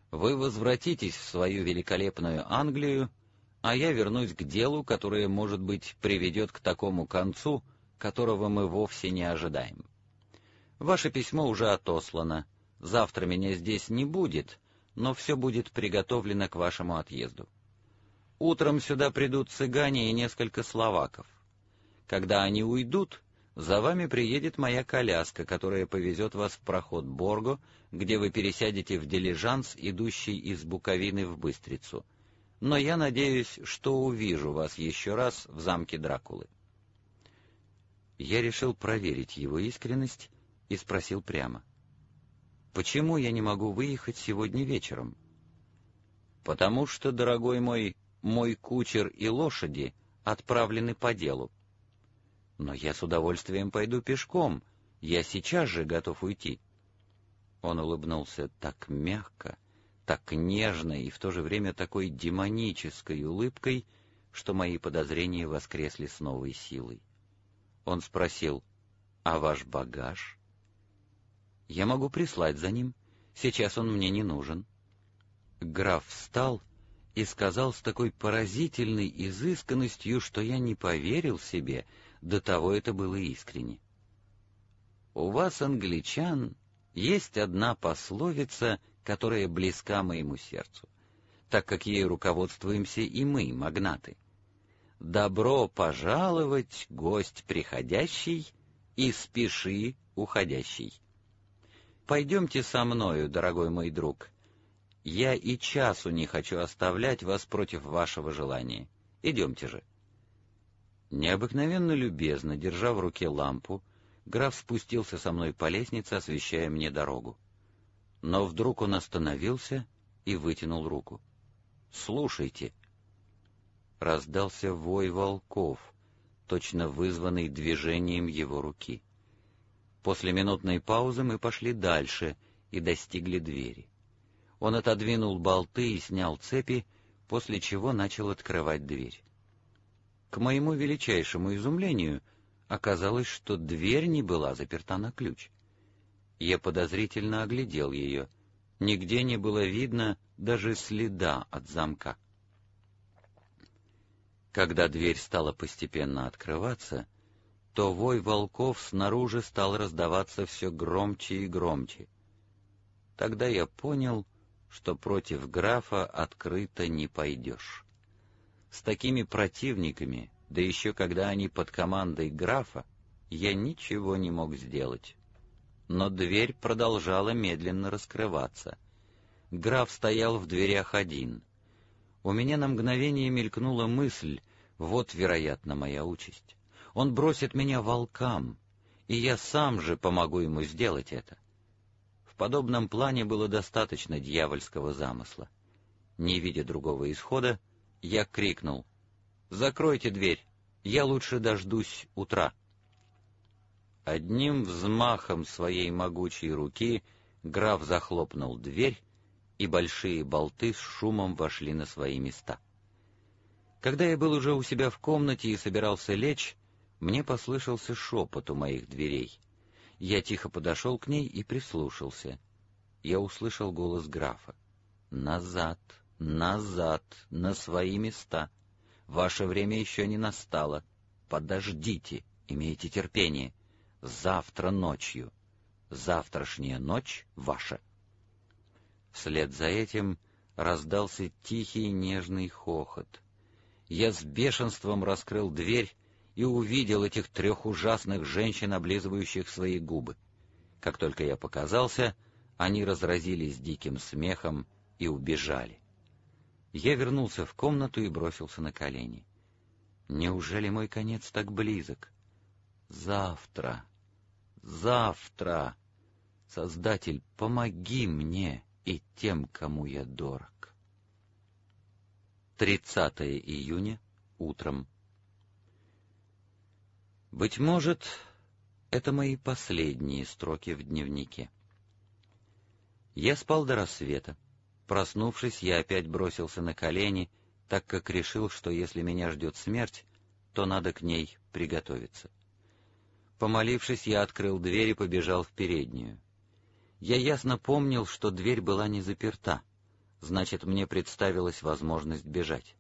Вы возвратитесь в свою великолепную Англию, а я вернусь к делу, которое, может быть, приведет к такому концу, которого мы вовсе не ожидаем. Ваше письмо уже отослано. Завтра меня здесь не будет, но все будет приготовлено к вашему отъезду. Утром сюда придут цыгане и несколько словаков. Когда они уйдут, за вами приедет моя коляска, которая повезет вас в проход Борго, где вы пересядете в дилижанс, идущий из Буковины в Быстрицу. Но я надеюсь, что увижу вас еще раз в замке Дракулы». Я решил проверить его искренность и спросил прямо: «Почему я не могу выехать сегодня вечером?» «Потому что, дорогой мой кучер и лошади отправлены по делу». «Но я с удовольствием пойду пешком, я сейчас же готов уйти». Он улыбнулся так мягко, так нежно и в то же время такой демонической улыбкой, что мои подозрения воскресли с новой силой. Он спросил: «А ваш багаж?» «Я могу прислать за ним. Сейчас он мне не нужен». Граф встал и сказал с такой поразительной изысканностью, что я не поверил себе, до того это было искренне: «У вас, англичан, есть одна пословица, которая близка моему сердцу, так как ею руководствуемся и мы, магнаты. Добро пожаловать, гость приходящий, и спеши, уходящий. Пойдемте со мною, дорогой мой друг. Я и часу не хочу оставлять вас против вашего желания. Идемте же». Необыкновенно любезно, держа в руке лампу, граф спустился со мной по лестнице, освещая мне дорогу. Но вдруг он остановился и вытянул руку. «Слушайте». Раздался вой волков, точно вызванный движением его руки. После минутной паузы мы пошли дальше и достигли двери. Он отодвинул болты и снял цепи, после чего начал открывать дверь. К моему величайшему изумлению оказалось, что дверь не была заперта на ключ. Я подозрительно оглядел ее. Нигде не было видно даже следа от замка. Когда дверь стала постепенно открываться, то вой волков снаружи стал раздаваться все громче и громче. Тогда я понял, что против графа открыто не пойдешь. С такими противниками, да еще когда они под командой графа, я ничего не мог сделать. Но дверь продолжала медленно раскрываться. Граф стоял в дверях один. У меня на мгновение мелькнула мысль: вот, вероятно, моя участь. Он бросит меня волкам, и я сам же помогу ему сделать это. В подобном плане было достаточно дьявольского замысла. Не видя другого исхода, я крикнул: «Закройте дверь, я лучше дождусь утра». Одним взмахом своей могучей руки граф захлопнул дверь, и большие болты с шумом вошли на свои места. Когда я был уже у себя в комнате и собирался лечь, мне послышался шепот у моих дверей. Я тихо подошел к ней и прислушался. Я услышал голос графа: «Назад, назад, на свои места. Ваше время еще не настало. Подождите, имейте терпение. Завтра ночью. Завтрашняя ночь ваша». Вслед за этим раздался тихий нежный хохот. Я с бешенством раскрыл дверь и увидел этих трех ужасных женщин, облизывающих свои губы. Как только я показался, они разразились диким смехом и убежали. Я вернулся в комнату и бросился на колени. Неужели мой конец так близок? Завтра, завтра! Создатель, помоги мне и тем, кому я дорог. 30 июня, утром. Быть может, это мои последние строки в дневнике. Я спал до рассвета. Проснувшись, я опять бросился на колени, так как решил, что если меня ждет смерть, то надо к ней приготовиться. Помолившись, я открыл дверь и побежал в переднюю. Я ясно помнил, что дверь была не заперта. Значит, мне представилась возможность бежать.